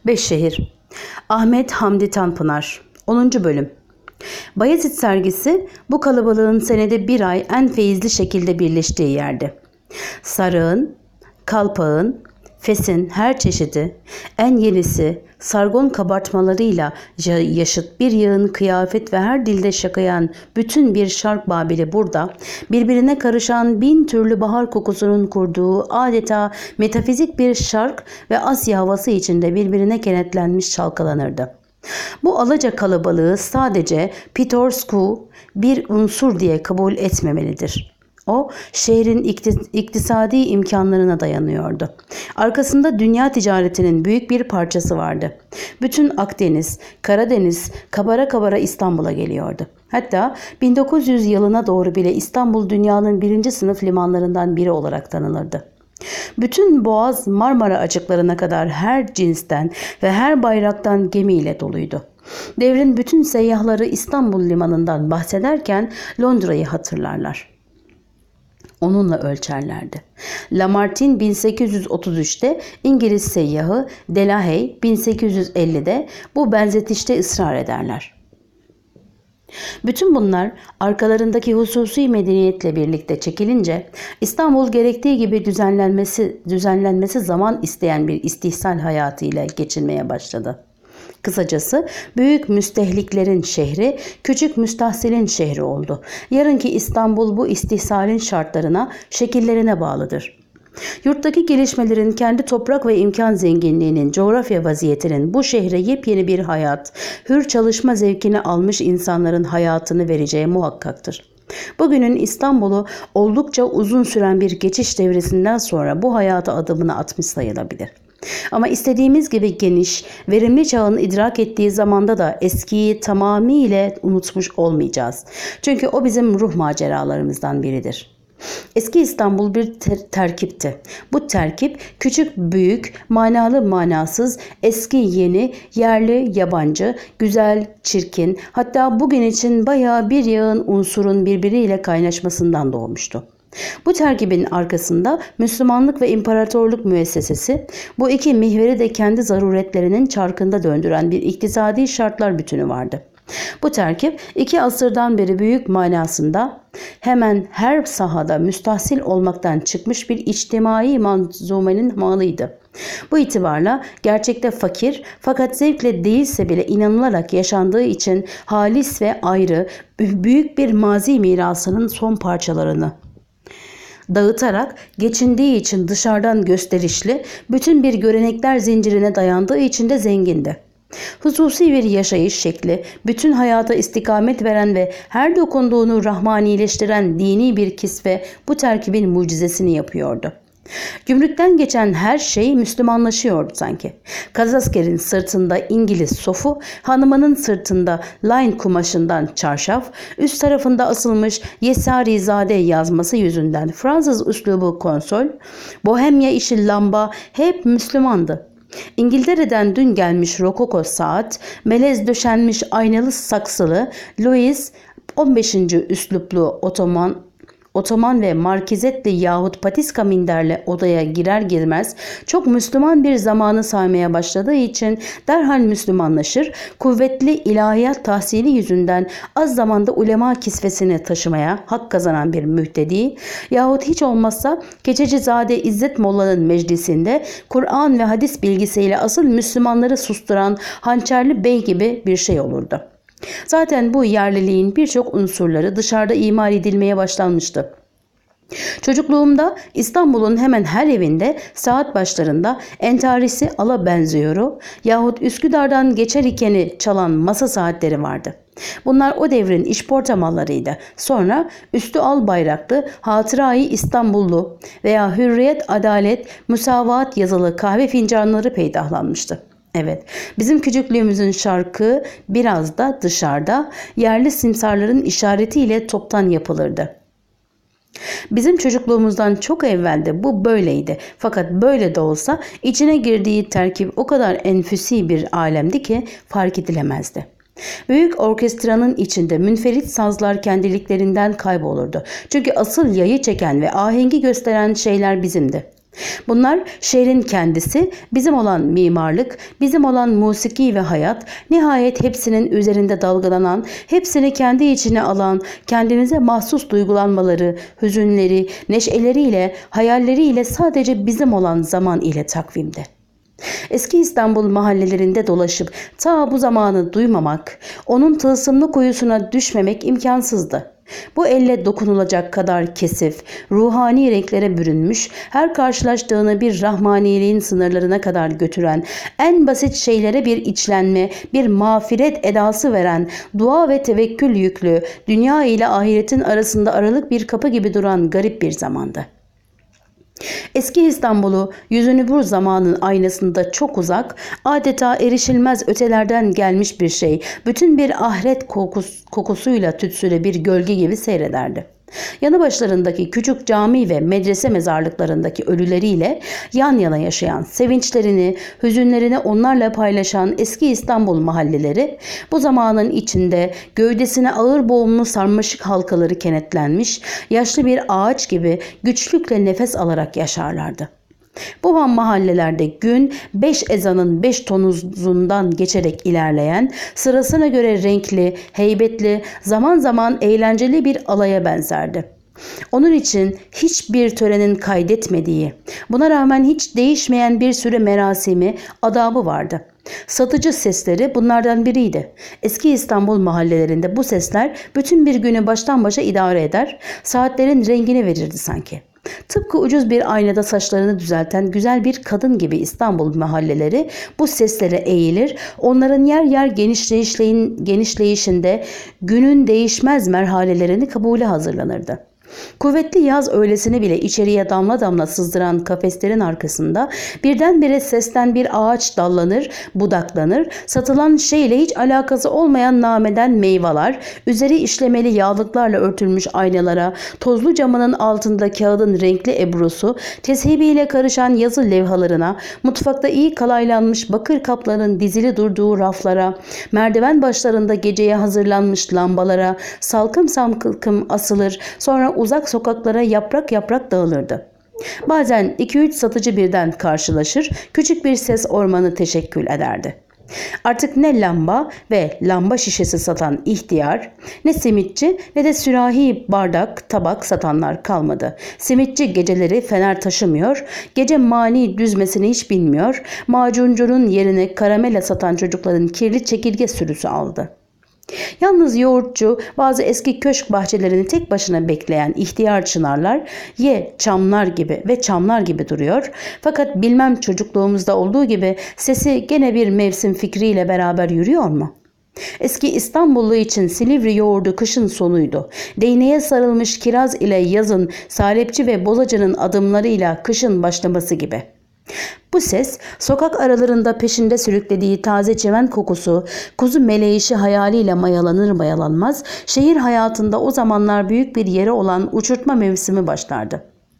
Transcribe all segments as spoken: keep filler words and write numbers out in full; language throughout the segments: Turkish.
Beşşehir. Ahmet Hamdi Tanpınar. onuncu bölüm. Bayezid sergisi bu kalabalığın senede bir ay en feyizli şekilde birleştiği yerdi. Sarığın, kalpağın, fesin her çeşidi, en yenisi, sargon kabartmalarıyla yaşıt bir yığın kıyafet ve her dilde şakayan bütün bir şark babili burada, birbirine karışan bin türlü bahar kokusunun kurduğu adeta metafizik bir şark ve Asya havası içinde birbirine kenetlenmiş çalkalanırdı. Bu alaca kalabalığı sadece pitoresku bir unsur diye kabul etmemelidir. O, şehrin iktisadi imkanlarına dayanıyordu. Arkasında dünya ticaretinin büyük bir parçası vardı. Bütün Akdeniz, Karadeniz kabara kabara İstanbul'a geliyordu. Hatta bin dokuz yüz yılına doğru bile İstanbul dünyanın birinci sınıf limanlarından biri olarak tanınırdı. Bütün Boğaz, Marmara açıklarına kadar her cinsten ve her bayraktan gemiyle doluydu. Devrin bütün seyyahları İstanbul limanından bahsederken Londra'yı hatırlarlar. Onunla ölçerlerdi. Lamartine bin sekiz yüz otuz üçte, İngiliz seyyahı Delahaye bin sekiz yüz ellide bu benzetişte ısrar ederler. Bütün bunlar arkalarındaki hususi medeniyetle birlikte çekilince İstanbul gerektiği gibi düzenlenmesi, düzenlenmesi zaman isteyen bir istihsal hayatıyla geçinmeye başladı. Kısacası büyük müstehliklerin şehri, küçük müstahsilin şehri oldu. Yarınki İstanbul bu istihsalin şartlarına, şekillerine bağlıdır. Yurttaki gelişmelerin, kendi toprak ve imkan zenginliğinin, coğrafya vaziyetinin bu şehre yepyeni bir hayat, hür çalışma zevkini almış insanların hayatını vereceği muhakkaktır. Bugünün İstanbul'u oldukça uzun süren bir geçiş devresinden sonra bu hayata adımını atmış sayılabilir. Ama istediğimiz gibi geniş, verimli çağın idrak ettiği zamanda da eskiyi tamamıyla unutmuş olmayacağız. Çünkü o bizim ruh maceralarımızdan biridir. Eski İstanbul bir ter- terkipti. Bu terkip küçük, büyük, manalı, manasız, eski, yeni, yerli, yabancı, güzel, çirkin, hatta bugün için bayağı bir yığın unsurun birbiriyle kaynaşmasından doğmuştu. Bu terkibin arkasında Müslümanlık ve imparatorluk müessesesi, bu iki mihveri de kendi zaruretlerinin çarkında döndüren bir iktisadi şartlar bütünü vardı. Bu terkip iki asırdan beri büyük manasında hemen her sahada müstahsil olmaktan çıkmış bir içtimai manzumenin malıydı. Bu itibarla gerçekte fakir fakat zevkle değilse bile inanılarak yaşandığı için halis ve ayrı büyük bir mazi mirasının son parçalarını dağıtarak geçindiği için dışarıdan gösterişli, bütün bir görenekler zincirine dayandığı için de zengindi. Hususi bir yaşayış şekli, bütün hayata istikamet veren ve her dokunduğunu rahmanileştiren dini bir kisve bu terkibin mucizesini yapıyordu. Gümrükten geçen her şey Müslümanlaşıyordu sanki. Kazasker'in sırtında İngiliz sofu, hanımının sırtında line kumaşından çarşaf, üst tarafında asılmış Yesarizade yazması yüzünden Fransız üslubu konsol, Bohemya işi lamba hep Müslümandı. İngiltere'den dün gelmiş rokoko saat, melez döşenmiş aynalı saksılı Louis on beşinci üsluplu otoman Otoman ve markizetli yahut patiska minderle odaya girer girmez çok Müslüman bir zamanı saymaya başladığı için derhal Müslümanlaşır, kuvvetli ilahiyat tahsili yüzünden az zamanda ulema kisvesini taşımaya hak kazanan bir mühtedi yahut hiç olmazsa Keçecizade İzzet Molla'nın meclisinde Kur'an ve hadis bilgisiyle asıl Müslümanları susturan hançerli bey gibi bir şey olurdu. Zaten bu yerliliğin birçok unsurları dışarıda imal edilmeye başlanmıştı. Çocukluğumda İstanbul'un hemen her evinde saat başlarında entarisi ala benziyoru yahut Üsküdar'dan geçer ikeni çalan masa saatleri vardı. Bunlar o devrin işporta mallarıydı. Sonra üstü al bayraklı Hatırayı İstanbullu veya Hürriyet, Adalet, Müsavat yazılı kahve fincanları peydahlanmıştı. Evet, bizim küçüklüğümüzün şarkı biraz da dışarıda yerli simsarların işaretiyle toptan yapılırdı. Bizim çocukluğumuzdan çok evvelde bu böyleydi. Fakat böyle de olsa içine girdiği terkip o kadar enfüsi bir alemdi ki fark edilemezdi. Büyük orkestranın içinde münferit sazlar kendiliklerinden kaybolurdu. Çünkü asıl yayı çeken ve ahengi gösteren şeyler bizimdi. Bunlar şehrin kendisi, bizim olan mimarlık, bizim olan musiki ve hayat, nihayet hepsinin üzerinde dalgalanan, hepsini kendi içine alan, kendimize mahsus duygulanmaları, hüzünleri, neşeleriyle, hayalleriyle sadece bizim olan zaman ile takvimde. Eski İstanbul mahallelerinde dolaşıp ta bu zamanı duymamak, onun tılsımlı kuyusuna düşmemek imkansızdı. Bu elle dokunulacak kadar kesif, ruhani renklere bürünmüş, her karşılaştığını bir rahmaniliğin sınırlarına kadar götüren, en basit şeylere bir içlenme, bir mağfiret edası veren, dua ve tevekkül yüklü, dünya ile ahiretin arasında aralık bir kapı gibi duran garip bir zamandı. Eski İstanbul'u yüzünü bu zamanın aynasında çok uzak, adeta erişilmez ötelerden gelmiş bir şey, bütün bir ahiret kokus, kokusuyla tütsülü bir gölge gibi seyrederdi. Yanı başlarındaki küçük cami ve medrese mezarlıklarındaki ölüleriyle yan yana yaşayan, sevinçlerini, hüzünlerini onlarla paylaşan eski İstanbul mahalleleri, bu zamanın içinde gövdesine ağır boğumlu sarmaşık halkaları kenetlenmiş, yaşlı bir ağaç gibi güçlükle nefes alarak yaşarlardı. Bu mahallelerde gün beş ezanın beş tonuzundan geçerek ilerleyen, sırasına göre renkli, heybetli, zaman zaman eğlenceli bir alaya benzerdi. Onun için hiçbir törenin kaydetmediği, buna rağmen hiç değişmeyen bir sürü merasimi, adabı vardı. Satıcı sesleri bunlardan biriydi. Eski İstanbul mahallelerinde bu sesler bütün bir günü baştan başa idare eder, saatlerin rengini verirdi sanki. Tıpkı ucuz bir aynada saçlarını düzelten güzel bir kadın gibi İstanbul mahalleleri bu seslere eğilir, onların yer yer genişleyişleyin, genişleyişinde günün değişmez merhalelerini kabule hazırlanırdı. Kuvvetli yaz öğlesini bile içeriye damla damla sızdıran kafeslerin arkasında birdenbire sesten bir ağaç dallanır, budaklanır, satılan şeyle hiç alakası olmayan nameden meyveler, üzeri işlemeli yağlıklarla örtülmüş aynalara, tozlu camının altında kağıdın renkli ebrusu, teshibiyle karışan yazı levhalarına, mutfakta iyi kalaylanmış bakır kapların dizili durduğu raflara, merdiven başlarında geceye hazırlanmış lambalara, salkım salkım asılır, sonra uzak sokaklara yaprak yaprak dağılırdı. Bazen iki üç satıcı birden karşılaşır, küçük bir ses ormanı teşekkül ederdi. Artık ne lamba ve lamba şişesi satan ihtiyar, ne simitçi ne de sürahi, bardak, tabak satanlar kalmadı. Simitçi geceleri fener taşımıyor, gece mani düzmesini hiç bilmiyor, macuncunun yerine karamela satan çocukların kirli çekirge sürüsü aldı. Yalnız yoğurtçu, bazı eski köşk bahçelerini tek başına bekleyen ihtiyar çınarlar, ye çamlar gibi ve çamlar gibi duruyor. Fakat bilmem çocukluğumuzda olduğu gibi sesi gene bir mevsim fikriyle beraber yürüyor mu? Eski İstanbullu için Silivri yoğurdu kışın sonuydu. Değneğe sarılmış kiraz ile yazın, salepçi ve bozacının adımlarıyla kışın başlaması gibi. Bu ses, sokak aralarında peşinde sürüklediği taze çimen kokusu, kuzu meleğişi hayaliyle mayalanır mayalanmaz, şehir hayatında o zamanlar büyük bir yeri olan uçurtma mevsimi başlardı.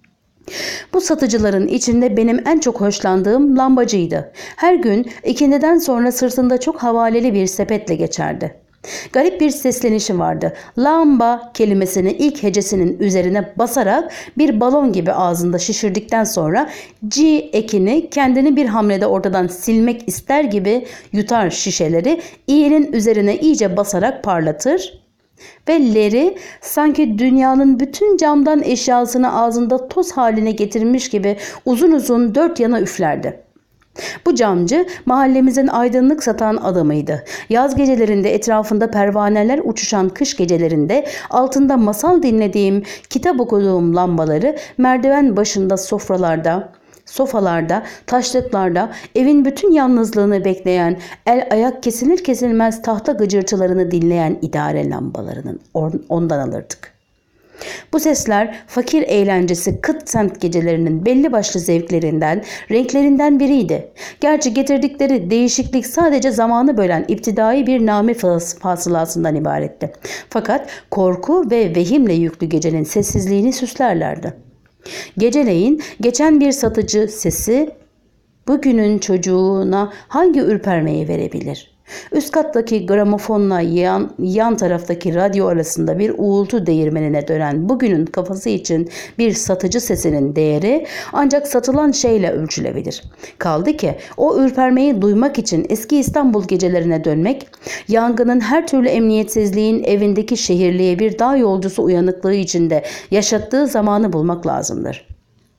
Bu satıcıların içinde benim en çok hoşlandığım lambacıydı. Her gün ikindiden sonra sırtında çok havaleli bir sepetle geçerdi. Garip bir seslenişi vardı. Lamba kelimesini ilk hecesinin üzerine basarak bir balon gibi ağzında şişirdikten sonra C ekini kendini bir hamlede ortadan silmek ister gibi yutar şişeleri, i'nin üzerine iyice basarak parlatır ve leri sanki dünyanın bütün camdan eşyasını ağzında toz haline getirmiş gibi uzun uzun dört yana üflerdi. Bu camcı mahallemizin aydınlık satan adamıydı. Yaz gecelerinde etrafında pervaneler uçuşan kış gecelerinde altında masal dinlediğim, kitap okuduğum lambaları merdiven başında sofralarda, sofalarda, taşlıklarda, evin bütün yalnızlığını bekleyen, el ayak kesilir kesilmez tahta gıcırtılarını dinleyen idare lambalarının ondan alırdık. Bu sesler fakir eğlencesi kıt semt gecelerinin belli başlı zevklerinden, renklerinden biriydi. Gerçi getirdikleri değişiklik sadece zamanı bölen iptidai bir name fasılasından ibaretti. Fakat korku ve vehimle yüklü gecenin sessizliğini süslerlerdi. Geceleyin geçen bir satıcı sesi bugünün çocuğuna hangi ürpermeyi verebilir? Üst kattaki gramofonla yan, yan taraftaki radyo arasında bir uğultu değirmenine dönen bugünün kafası için bir satıcı sesinin değeri ancak satılan şeyle ölçülebilir. Kaldı ki o ürpermeyi duymak için eski İstanbul gecelerine dönmek, yangının her türlü emniyetsizliğin evindeki şehirliye bir dağ yolcusu uyanıklığı içinde yaşattığı zamanı bulmak lazımdır.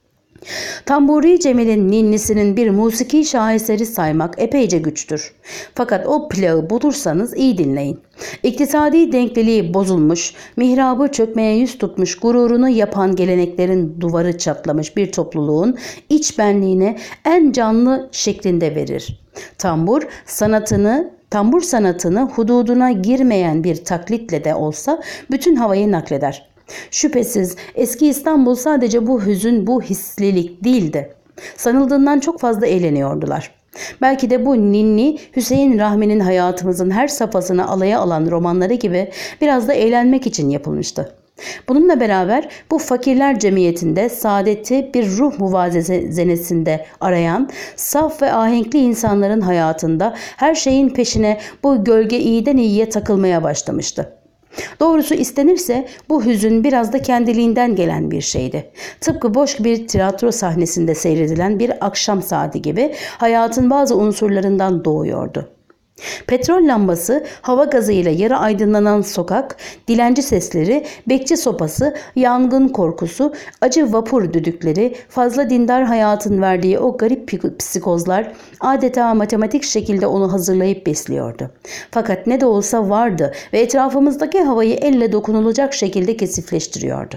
Tamburi Cemil'in ninnisinin bir musiki şaheseri saymak epeyce güçtür. Fakat o plağı bulursanız iyi dinleyin. İktisadi denkliliği bozulmuş, mihrabı çökmeye yüz tutmuş, gururunu yapan geleneklerin duvarı çatlamış bir topluluğun iç benliğine en canlı şeklinde verir. Tambur sanatını Tambur sanatını hududuna girmeyen bir taklitle de olsa bütün havayı nakleder. Şüphesiz eski İstanbul sadece bu hüzün, bu hislilik değildi. Sanıldığından çok fazla eğleniyordular. Belki de bu ninni Hüseyin Rahmi'nin hayatımızın her safhasını alaya alan romanları gibi biraz da eğlenmek için yapılmıştı. Bununla beraber bu fakirler cemiyetinde saadeti bir ruh muvazenesinde arayan, saf ve ahenkli insanların hayatında her şeyin peşine bu gölge iyiden iyiye takılmaya başlamıştı. Doğrusu istenirse bu hüzün biraz da kendiliğinden gelen bir şeydi. Tıpkı boş bir tiyatro sahnesinde seyredilen bir akşam saati gibi hayatın bazı unsurlarından doğuyordu. Petrol lambası, hava gazıyla yarı aydınlanan sokak, dilenci sesleri, bekçi sopası, yangın korkusu, acı vapur düdükleri, fazla dindar hayatın verdiği o garip psikozlar adeta matematik şekilde onu hazırlayıp besliyordu. Fakat ne de olsa vardı ve etrafımızdaki havayı elle dokunulacak şekilde kesifleştiriyordu.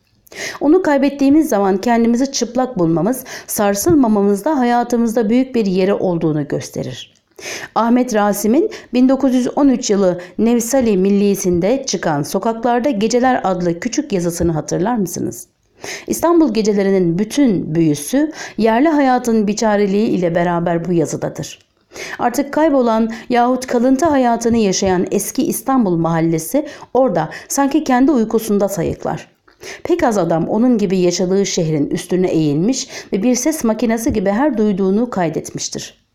Onu kaybettiğimiz zaman kendimizi çıplak bulmamız, sarsılmamamızda hayatımızda büyük bir yeri olduğunu gösterir. Ahmet Rasim'in bin dokuz yüz on üç yılı Nevsali Millisi'nde çıkan Sokaklarda Geceler adlı küçük yazısını hatırlar mısınız? İstanbul gecelerinin bütün büyüsü yerli hayatın biçareliği ile beraber bu yazıdadır. Artık kaybolan yahut kalıntı hayatını yaşayan eski İstanbul mahallesi orada sanki kendi uykusunda sayıklar. Pek az adam onun gibi yaşadığı şehrin üstüne eğilmiş ve bir ses makinesi gibi her duyduğunu kaydetmiştir.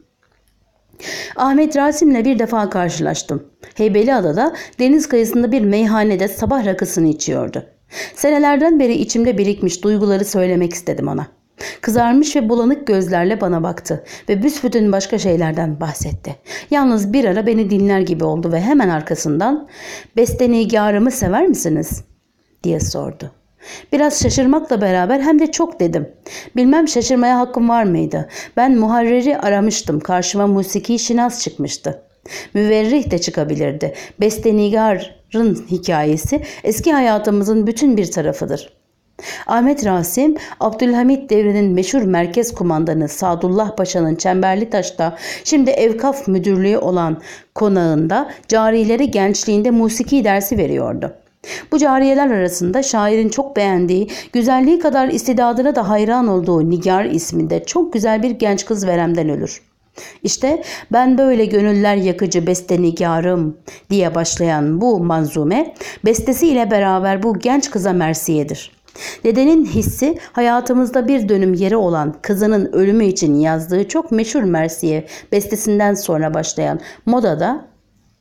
Ahmet Rasim'le bir defa karşılaştım. Heybeliada'da deniz kıyısında bir meyhanede sabah rakısını içiyordu. Senelerden beri içimde birikmiş duyguları söylemek istedim ona. Kızarmış ve bulanık gözlerle bana baktı ve büsbütün başka şeylerden bahsetti. Yalnız bir ara beni dinler gibi oldu ve hemen arkasından "Bestenigarımı sever misiniz?" diye sordu. Biraz şaşırmakla beraber hem de çok dedim. Bilmem şaşırmaya hakkım var mıydı? Ben muharriri aramıştım. Karşıma musiki şinas çıkmıştı. Müverrih de çıkabilirdi. Bestenigarın hikayesi eski hayatımızın bütün bir tarafıdır. Ahmet Rasim, Abdülhamit devrinin meşhur merkez kumandanı Sadullah Paşa'nın Çemberlitaş'ta şimdi Evkaf Müdürlüğü olan konağında carilere gençliğinde musiki dersi veriyordu. Bu cariyeler arasında şairin çok beğendiği, güzelliği kadar istidadına da hayran olduğu Nigar isminde çok güzel bir genç kız veremden ölür. İşte ben böyle gönüller yakıcı bestenigarım diye başlayan bu manzume, bestesiyle beraber bu genç kıza mersiyedir. Dedenin hissi hayatımızda bir dönüm yeri olan kızının ölümü için yazdığı çok meşhur mersiye bestesinden sonra başlayan modada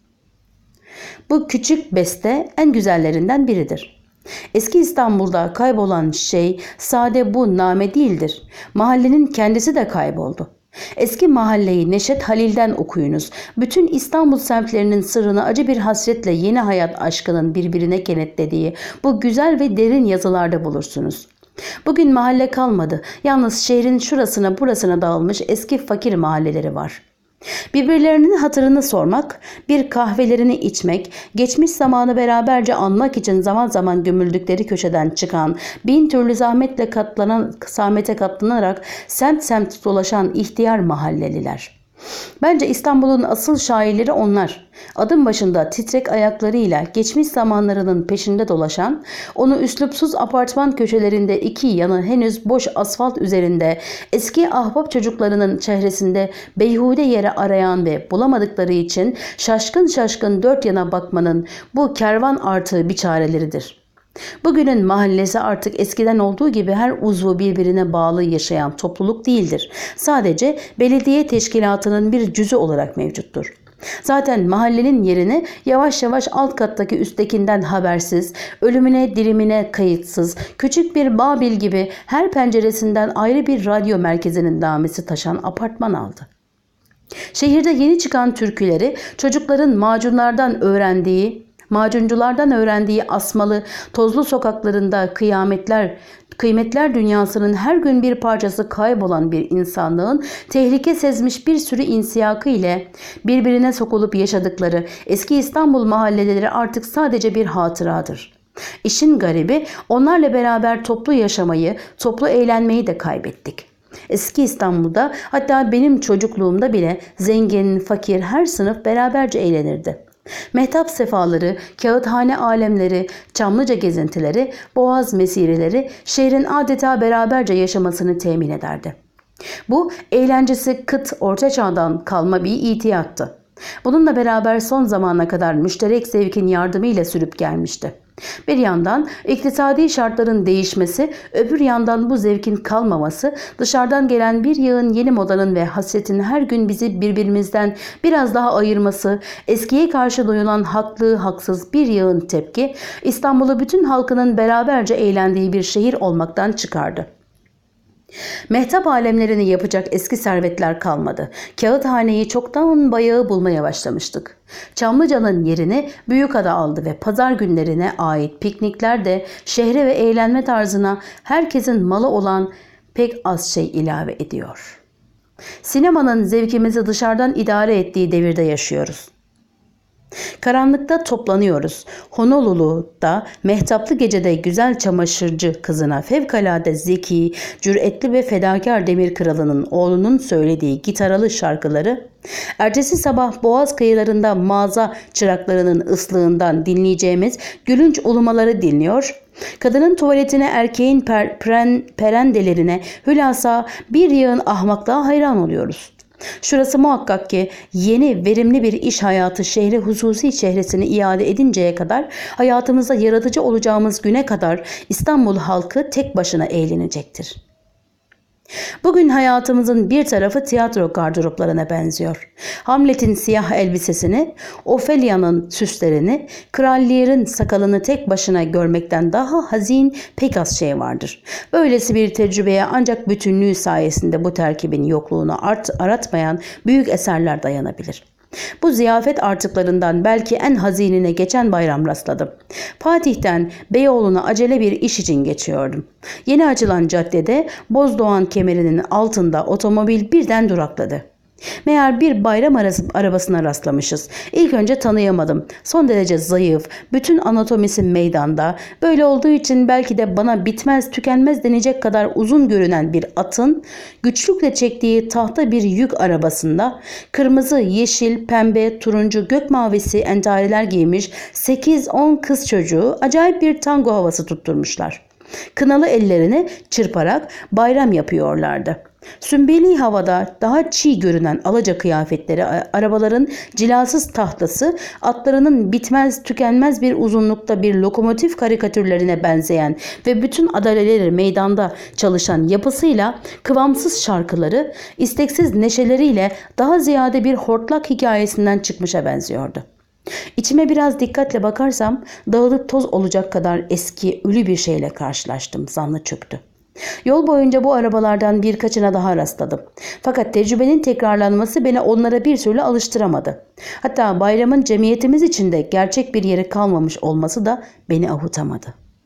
bu küçük beste en güzellerinden biridir. Eski İstanbul'da kaybolan şey sade bu name değildir. Mahallenin kendisi de kayboldu. Eski mahalleyi Neşet Halil'den okuyunuz. Bütün İstanbul semtlerinin sırrını acı bir hasretle yeni hayat aşkının birbirine kenetlediği bu güzel ve derin yazılarda bulursunuz. Bugün mahalle kalmadı. Yalnız şehrin şurasına burasına dağılmış eski fakir mahalleleri var. Birbirlerinin hatırını sormak, bir kahvelerini içmek, geçmiş zamanı beraberce anmak için zaman zaman gömüldükleri köşeden çıkan, bin türlü zahmetle katlanan, zahmete katlanarak semt semt dolaşan ihtiyar mahalleliler. Bence İstanbul'un asıl şairleri onlar. Adım başında titrek ayaklarıyla geçmiş zamanlarının peşinde dolaşan, onu üslupsuz apartman köşelerinde iki yanı henüz boş asfalt üzerinde eski ahbap çocuklarının çehresinde beyhude yere arayan ve bulamadıkları için şaşkın şaşkın dört yana bakmanın bu kervan artığı biçareleridir. Bugünün mahallesi artık eskiden olduğu gibi her uzvu birbirine bağlı yaşayan topluluk değildir. Sadece belediye teşkilatının bir cüzü olarak mevcuttur. Zaten mahallenin yerini yavaş yavaş alt kattaki üsttekinden habersiz, ölümüne dirimine kayıtsız, küçük bir Babil gibi her penceresinden ayrı bir radyo merkezinin damesi taşan apartman aldı. Şehirde yeni çıkan türküleri çocukların macunlardan öğrendiği, macunculardan öğrendiği asmalı, tozlu sokaklarında kıyametler, kıymetler dünyasının her gün bir parçası kaybolan bir insanlığın tehlike sezmiş bir sürü insiyakı ile birbirine sokulup yaşadıkları eski İstanbul mahalleleri artık sadece bir hatıradır. İşin garibi onlarla beraber toplu yaşamayı, toplu eğlenmeyi de kaybettik. Eski İstanbul'da, hatta benim çocukluğumda bile zengin, fakir her sınıf beraberce eğlenirdi. Mehtap sefaları, kağıthane alemleri, Çamlıca gezintileri, Boğaz mesireleri şehrin adeta beraberce yaşamasını temin ederdi. Bu eğlencesi kıt orta çağdan kalma bir itiyattı. Bununla beraber son zamana kadar müşterek zevkin yardımıyla sürüp gelmişti. Bir yandan iktisadi şartların değişmesi, öbür yandan bu zevkin kalmaması, dışarıdan gelen bir yığın yeni modanın ve hasretin her gün bizi birbirimizden biraz daha ayırması, eskiye karşı duyulan haklı haksız bir yığın tepki, İstanbul'u bütün halkının beraberce eğlendiği bir şehir olmaktan çıkardı. Mehtap alemlerini yapacak eski servetler kalmadı. Kağıthaneyi çoktan bayağı bulmaya başlamıştık. Çamlıca'nın yerini Büyükada aldı ve pazar günlerine ait piknikler de şehre ve eğlenme tarzına herkesin malı olan pek az şey ilave ediyor. Sinemanın zevkimizi dışarıdan idare ettiği devirde yaşıyoruz. Karanlıkta toplanıyoruz. Honolulu'da mehtaplı gecede güzel çamaşırcı kızına fevkalade zeki, cüretli ve fedakar demir kralının oğlunun söylediği gitaralı şarkıları, ertesi sabah Boğaz kıyılarında mağaza çıraklarının ıslığından dinleyeceğimiz gülünç ulumaları dinliyor, kadının tuvaletine, erkeğin per, peren, perendelerine, hülasa bir yığın ahmaklığa hayran oluyoruz. Şurası muhakkak ki yeni verimli bir iş hayatı şehri hususi çehresini iade edinceye kadar, hayatımızda yaratıcı olacağımız güne kadar İstanbul halkı tek başına eğlenecektir. Bugün hayatımızın bir tarafı tiyatro gardıroplarına benziyor. Hamlet'in siyah elbisesini, Ophelia'nın süslerini, Kral Lear'ın sakalını tek başına görmekten daha hazin pek az şey vardır. Böylesi bir tecrübeye ancak bütünlüğü sayesinde bu terkibin yokluğunu art, aratmayan büyük eserler dayanabilir. Bu ziyafet artıklarından belki en hazinine geçen bayram rastladım. Fatih'ten Beyoğlu'na acele bir iş için geçiyordum. Yeni açılan caddede Bozdoğan kemerinin altında otomobil birden durakladı. Meğer bir bayram arabasına rastlamışız. İlk önce tanıyamadım. Son derece zayıf, bütün anatomisi meydanda. Böyle olduğu için belki de bana bitmez tükenmez denecek kadar uzun görünen bir atın güçlükle çektiği tahta bir yük arabasında kırmızı, yeşil, pembe, turuncu, gök mavisi entariler giymiş sekiz on kız çocuğu acayip bir tango havası tutturmuşlar. Kınalı ellerini çırparak bayram yapıyorlardı. Sümbeli havada daha çiğ görünen alaca kıyafetleri, arabaların cilasız tahtası, atlarının bitmez tükenmez bir uzunlukta bir lokomotif karikatürlerine benzeyen ve bütün adaleleri meydanda çalışan yapısıyla kıvamsız şarkıları, isteksiz neşeleriyle daha ziyade bir hortlak hikayesinden çıkmışa benziyordu. İçime biraz dikkatle bakarsam dağılıp toz olacak kadar eski, ölü bir şeyle karşılaştım, zanlı çöktü. Yol boyunca bu arabalardan birkaçına daha rastladım. Fakat tecrübenin tekrarlanması beni onlara bir türlü alıştıramadı. Hatta bayramın cemiyetimiz içinde gerçek bir yeri kalmamış olması da beni avutamadı.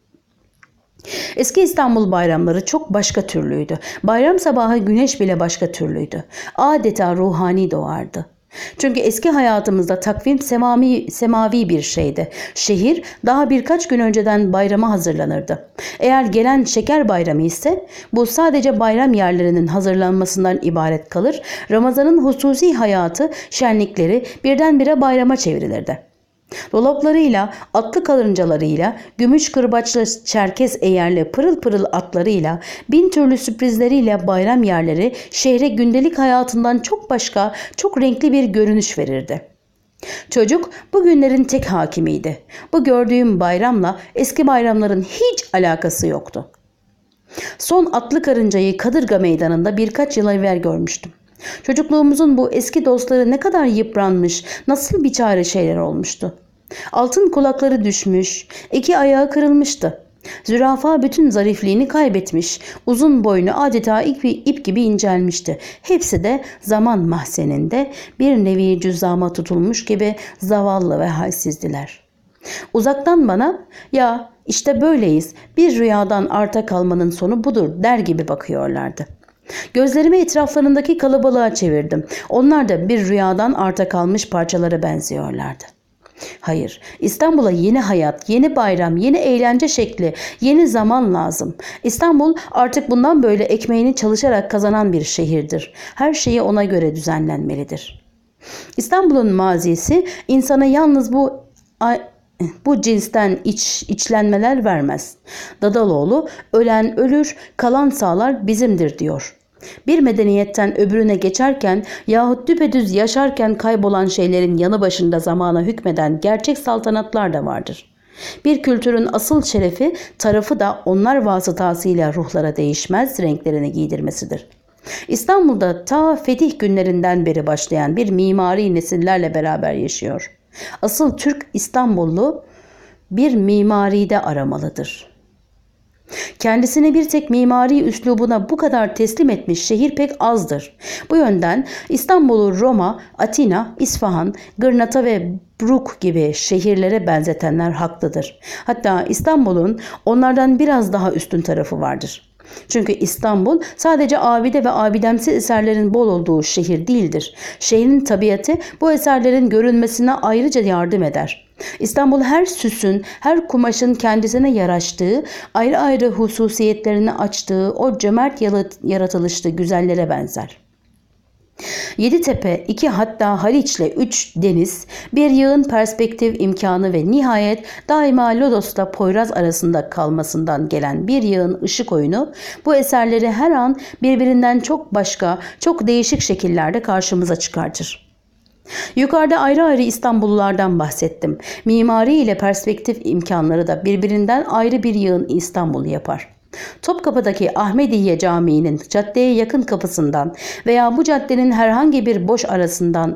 Eski İstanbul bayramları çok başka türlüydü. Bayram sabahı güneş bile başka türlüydü. Adeta ruhani doğardı. Çünkü eski hayatımızda takvim semavi, semavi bir şeydi. Şehir daha birkaç gün önceden bayrama hazırlanırdı. Eğer gelen şeker bayramı ise bu sadece bayram yerlerinin hazırlanmasından ibaret kalır. Ramazan'ın hususi hayatı, şenlikleri birdenbire bayrama çevrilirdi. Dolaplarıyla, atlı karıncalarıyla, gümüş kırbaçlı Çerkes eğerli pırıl pırıl atlarıyla, bin türlü sürprizleriyle bayram yerleri şehre gündelik hayatından çok başka, çok renkli bir görünüş verirdi. Çocuk bu günlerin tek hakimiydi. Bu gördüğüm bayramla eski bayramların hiç alakası yoktu. Son atlı karıncayı Kadırga Meydanı'nda birkaç yıl evvel görmüştüm. Çocukluğumuzun bu eski dostları ne kadar yıpranmış, nasıl biçare şeyler olmuştu. Altın kulakları düşmüş, iki ayağı kırılmıştı. Zürafa bütün zarifliğini kaybetmiş, uzun boynu adeta ip, ip gibi incelmişti. Hepsi de zaman mahzeninde bir nevi cüzzama tutulmuş gibi zavallı ve halsizdiler. Uzaktan bana "Ya işte böyleyiz, bir rüyadan arta kalmanın sonu budur" der gibi bakıyorlardı. Gözlerimi etraflarındaki kalabalığa çevirdim. Onlar da bir rüyadan arta kalmış parçalara benziyorlardı. Hayır, İstanbul'a yeni hayat, yeni bayram, yeni eğlence şekli, yeni zaman lazım. İstanbul artık bundan böyle ekmeğini çalışarak kazanan bir şehirdir. Her şeyi ona göre düzenlenmelidir. İstanbul'un mazisi insana yalnız bu bu cinsten iç, içlenmeler vermez. Dadaloğlu ölen ölür, kalan sağlar bizimdir diyor. Bir medeniyetten öbürüne geçerken yahut düpedüz yaşarken kaybolan şeylerin yanı başında zamana hükmeden gerçek saltanatlar da vardır. Bir kültürün asıl şerefi tarafı da onlar vasıtasıyla ruhlara değişmez renklerini giydirmesidir. İstanbul'da ta fetih günlerinden beri başlayan bir mimari nesillerle beraber yaşıyor. Asıl Türk İstanbullu bir mimaride aramalıdır. Kendisini bir tek mimari üslubuna bu kadar teslim etmiş şehir pek azdır. Bu yönden İstanbul'u Roma, Atina, İsfahan, Gırnata ve Bruk gibi şehirlere benzetenler haklıdır. Hatta İstanbul'un onlardan biraz daha üstün tarafı vardır. Çünkü İstanbul sadece abide ve abidemsi eserlerin bol olduğu şehir değildir. Şehrin tabiatı bu eserlerin görünmesine ayrıca yardım eder. İstanbul her süsün, her kumaşın kendisine yaraştığı, ayrı ayrı hususiyetlerini açtığı o cömert yaratılışlı güzellere benzer. Yeditepe, iki hatta Haliç'le üç deniz, bir yığın perspektif imkanı ve nihayet daima Lodos'ta Poyraz arasında kalmasından gelen bir yığın ışık oyunu bu eserleri her an birbirinden çok başka, çok değişik şekillerde karşımıza çıkartır. Yukarıda ayrı ayrı İstanbullulardan bahsettim. Mimari ile perspektif imkanları da birbirinden ayrı bir yığın İstanbul yapar. Topkapı'daki Ahmediye Camii'nin caddeye yakın kapısından veya bu caddenin herhangi bir boş arasından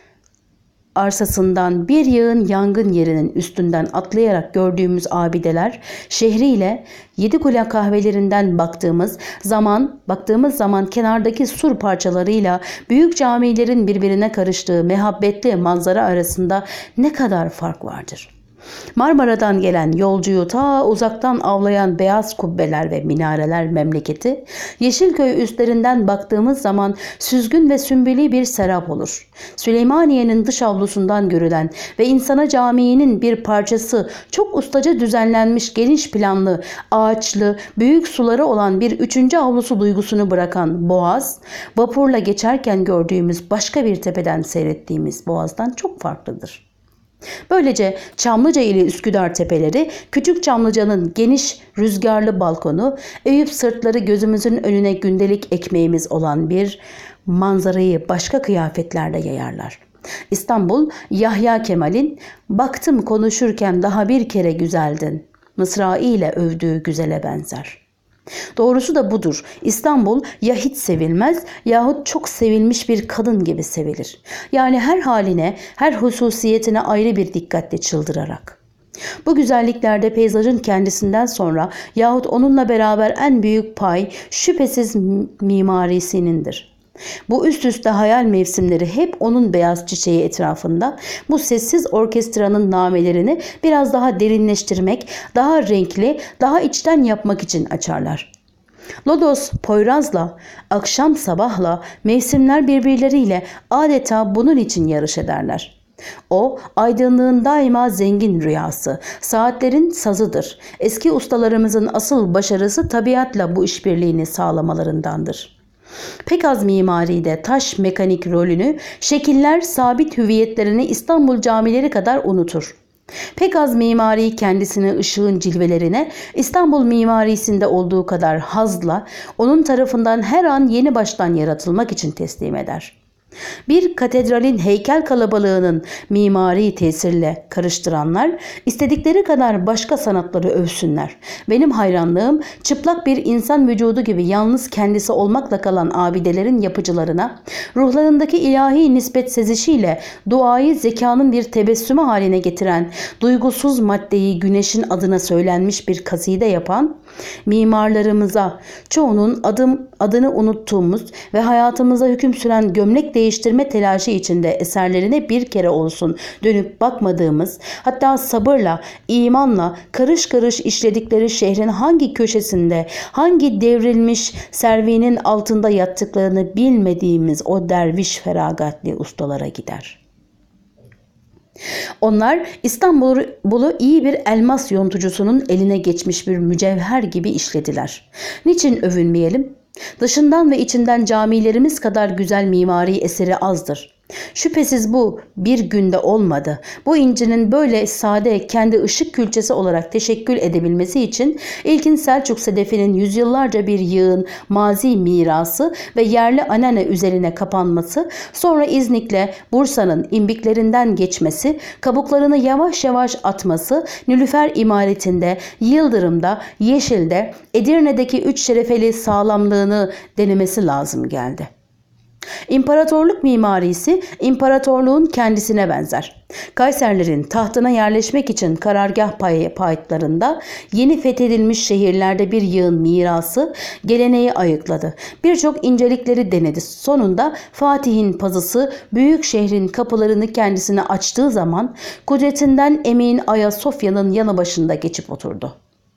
arsasından bir yığın yangın yerinin üstünden atlayarak gördüğümüz abideler şehriyle Yedikule kahvelerinden baktığımız zaman baktığımız zaman kenardaki sur parçalarıyla büyük camilerin birbirine karıştığı mehabbetli manzara arasında ne kadar fark vardır. Marmara'dan gelen yolcuyu ta uzaktan avlayan beyaz kubbeler ve minareler memleketi, Yeşilköy üstlerinden baktığımız zaman süzgün ve sümbüli bir serap olur. Süleymaniye'nin dış avlusundan görülen ve insana caminin bir parçası çok ustaca düzenlenmiş geniş planlı, ağaçlı, büyük suları olan bir üçüncü avlusu duygusunu bırakan Boğaz, vapurla geçerken gördüğümüz başka bir tepeden seyrettiğimiz Boğaz'dan çok farklıdır. Böylece Çamlıca ile Üsküdar tepeleri, Küçük Çamlıca'nın geniş rüzgarlı balkonu, Eyüp sırtları gözümüzün önüne gündelik ekmeğimiz olan bir manzarayı başka kıyafetlerde yayarlar. İstanbul, Yahya Kemal'in "Baktım konuşurken daha bir kere güzeldin" mısrağı ile övdüğü güzele benzer. Doğrusu da budur. İstanbul ya hiç sevilmez yahut çok sevilmiş bir kadın gibi sevilir. Yani her haline, her hususiyetine ayrı bir dikkatle çıldırarak. Bu güzelliklerde peyzajın kendisinden sonra yahut onunla beraber en büyük pay şüphesiz mimarisinindir. Bu üst üste hayal mevsimleri hep onun beyaz çiçeği etrafında bu sessiz orkestranın namelerini biraz daha derinleştirmek, daha renkli, daha içten yapmak için açarlar. Lodos, Poyraz'la, akşam sabahla mevsimler birbirleriyle adeta bunun için yarış ederler. O, aydınlığın daima zengin rüyası, saatlerin sazıdır. Eski ustalarımızın asıl başarısı tabiatla bu işbirliğini sağlamalarındandır. Pek az mimaride taş mekanik rolünü, şekiller sabit hüviyetlerini İstanbul camileri kadar unutur. Pek az mimari kendisini ışığın cilvelerine İstanbul mimarisinde olduğu kadar hazla, onun tarafından her an yeni baştan yaratılmak için teslim eder. Bir katedralin heykel kalabalığının mimari tesirle karıştıranlar istedikleri kadar başka sanatları övsünler. Benim hayranlığım çıplak bir insan vücudu gibi yalnız kendisi olmakla kalan abidelerin yapıcılarına, ruhlarındaki ilahi nispet sezişiyle duayı zekanın bir tebessümü haline getiren, duygusuz maddeyi güneşin adına söylenmiş bir kaside yapan mimarlarımıza, çoğunun adım adını unuttuğumuz ve hayatımıza hüküm süren gömlek değiştirme telaşı içinde eserlerine bir kere olsun dönüp bakmadığımız, hatta sabırla, imanla karış karış işledikleri şehrin hangi köşesinde, hangi devrilmiş servinin altında yattıklarını bilmediğimiz o derviş feragatli ustalara gider. Onlar İstanbul'u iyi bir elmas yontucusunun eline geçmiş bir mücevher gibi işlediler. Niçin övünmeyelim? Dışından ve içinden camilerimiz kadar güzel mimari eseri azdır. Şüphesiz bu bir günde olmadı. Bu incinin böyle sade, kendi ışık külçesi olarak teşekkül edebilmesi için ilkin Selçuk sedefinin yüzyıllarca bir yığın mazi mirası ve yerli anane üzerine kapanması, sonra İznik'le Bursa'nın imbiklerinden geçmesi, kabuklarını yavaş yavaş atması, Nilüfer imaretinde, Yıldırım'da, Yeşil'de, Edirne'deki üç şerefeli sağlamlığını denemesi lazım geldi. İmparatorluk mimarisi imparatorluğun kendisine benzer. Kayserlerin tahtına yerleşmek için karargah pay payitlarında yeni fethedilmiş şehirlerde bir yığın mirası geleneği ayıkladı. Birçok incelikleri denedi. Sonunda Fatih'in pazısı büyük şehrin kapılarını kendisine açtığı zaman kudretinden emin Ayasofya'nın yanı başında geçip oturdu.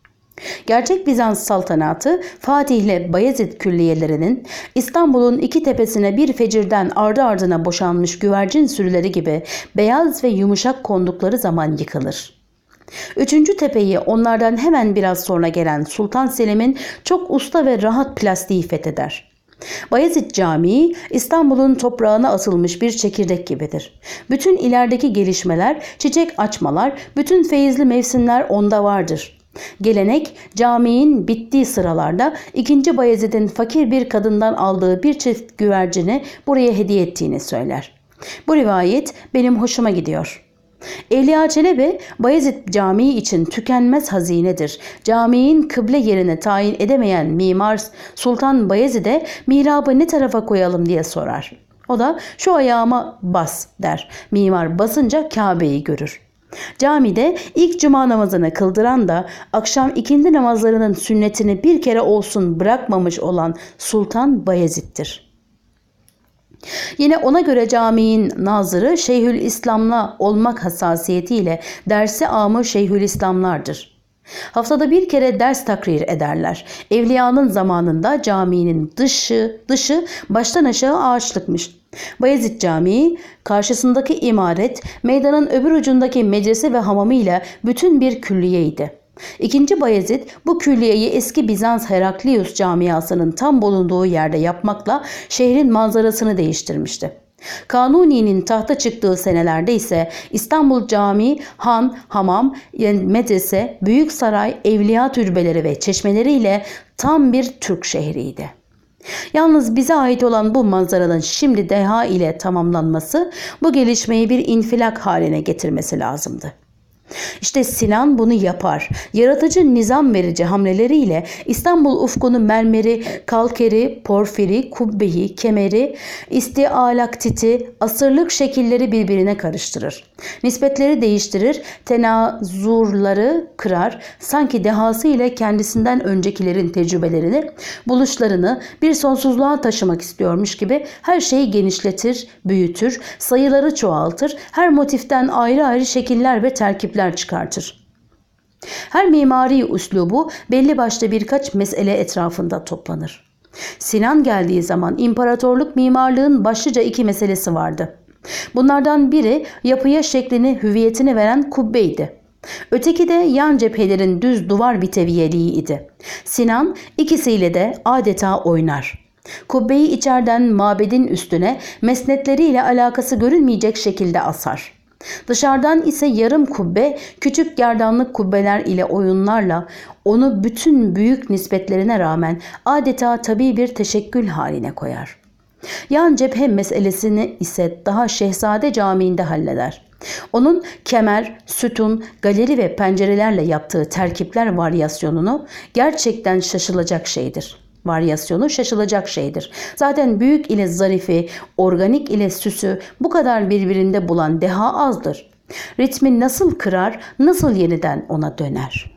Gerçek Bizans saltanatı Fatih ile Bayezid külliyelerinin İstanbul'un iki tepesine bir fecirden ardı ardına boşanmış güvercin sürüleri gibi beyaz ve yumuşak kondukları zaman yıkılır. Üçüncü tepeyi onlardan hemen biraz sonra gelen Sultan Selim'in çok usta ve rahat plastiği fetheder. Bayezid Camii İstanbul'un toprağına atılmış bir çekirdek gibidir. Bütün ilerideki gelişmeler, çiçek açmalar, bütün feyizli mevsimler onda vardır. Gelenek caminin bittiği sıralarda ikinci Bayezid'in fakir bir kadından aldığı bir çift güvercini buraya hediye ettiğini söyler. Bu rivayet benim hoşuma gidiyor. Evliya Çelebi, Bayezid Camii için tükenmez hazinedir. Caminin kıble yerine tayin edemeyen mimar Sultan Bayezid'e mihrabı ne tarafa koyalım diye sorar. O da şu ayağıma bas der. Mimar basınca Kabe'yi görür. Camide ilk cuma namazını kıldıran da akşam ikindi namazlarının sünnetini bir kere olsun bırakmamış olan Sultan Bayezid'dir. Yine ona göre caminin nazırı Şeyhülislam'la olmak hassasiyetiyle dersi amı Şeyhülislamlardır. Haftada bir kere ders takrir ederler. Evliyanın zamanında caminin dışı, dışı baştan aşağı ağaçlıkmış. Bayezid Camii, karşısındaki imaret, meydanın öbür ucundaki medrese ve hamamıyla bütün bir külliyeydi. İkinci Bayezid bu külliyeyi eski Bizans Heraklius camiasının tam bulunduğu yerde yapmakla şehrin manzarasını değiştirmişti. Kanuni'nin tahta çıktığı senelerde ise İstanbul Camii, han, hamam, medrese, büyük saray, evliya türbeleri ve çeşmeleriyle tam bir Türk şehriydi. Yalnız bize ait olan bu manzaranın şimdi deha ile tamamlanması, bu gelişmeyi bir infilak haline getirmesi lazımdı. İşte Sinan bunu yapar. Yaratıcı nizam verici hamleleriyle İstanbul ufkunu mermeri, kalkeri, porfiri, kubbeyi, kemeri, istialaktiti, asırlık şekilleri birbirine karıştırır. Nispetleri değiştirir, tenazurları kırar, sanki dehası ile kendisinden öncekilerin tecrübelerini, buluşlarını bir sonsuzluğa taşımak istiyormuş gibi her şeyi genişletir, büyütür, sayıları çoğaltır, her motiften ayrı ayrı şekiller ve terkipler çıkartır. Her mimari üslubu belli başlı birkaç mesele etrafında toplanır. Sinan geldiği zaman imparatorluk mimarlığın başlıca iki meselesi vardı. Bunlardan biri yapıya şeklini, hüviyetini veren kubbeydi. Öteki de yan cephelerin düz duvar biteviyeliği idi. Sinan ikisiyle de adeta oynar. Kubbeyi içeriden mabedin üstüne mesnetleriyle alakası görünmeyecek şekilde asar. Dışarıdan ise yarım kubbe, küçük gerdanlık kubbeler ile oyunlarla onu bütün büyük nispetlerine rağmen adeta tabii bir teşekkül haline koyar. Yan cephe meselesini ise daha Şehzade Camii'nde halleder. Onun kemer, sütun, galeri ve pencerelerle yaptığı terkipler varyasyonunu gerçekten şaşılacak şeydir. Varyasyonu şaşılacak şeydir. Zaten büyük ile zarifi, organik ile süsü bu kadar birbirinde bulan deha azdır. Ritmi nasıl kırar, nasıl yeniden ona döner?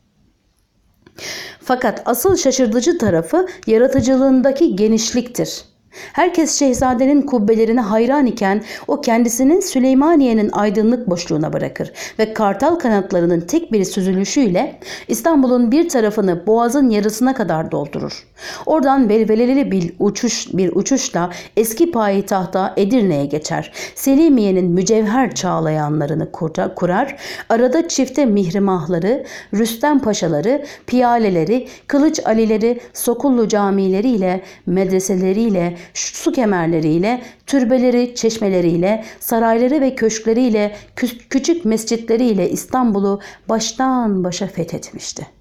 Fakat asıl şaşırtıcı tarafı yaratıcılığındaki genişliktir. Herkes şehzadenin kubbelerine hayran iken o kendisini Süleymaniye'nin aydınlık boşluğuna bırakır ve kartal kanatlarının tek bir süzülüşüyle İstanbul'un bir tarafını boğazın yarısına kadar doldurur. Oradan velveleli bir uçuş bir uçuşla eski payitahta Edirne'ye geçer. Selimiye'nin mücevher çağlayanlarını kurar, arada çifte mihrimahları, Rüstem Paşaları, piyaleleri, Kılıç Alileri, Sokullu camileriyle, medreseleriyle, su kemerleriyle, türbeleri, çeşmeleriyle, sarayları ve köşkleriyle, küçük mescitleriyle İstanbul'u baştan başa fethetmişti.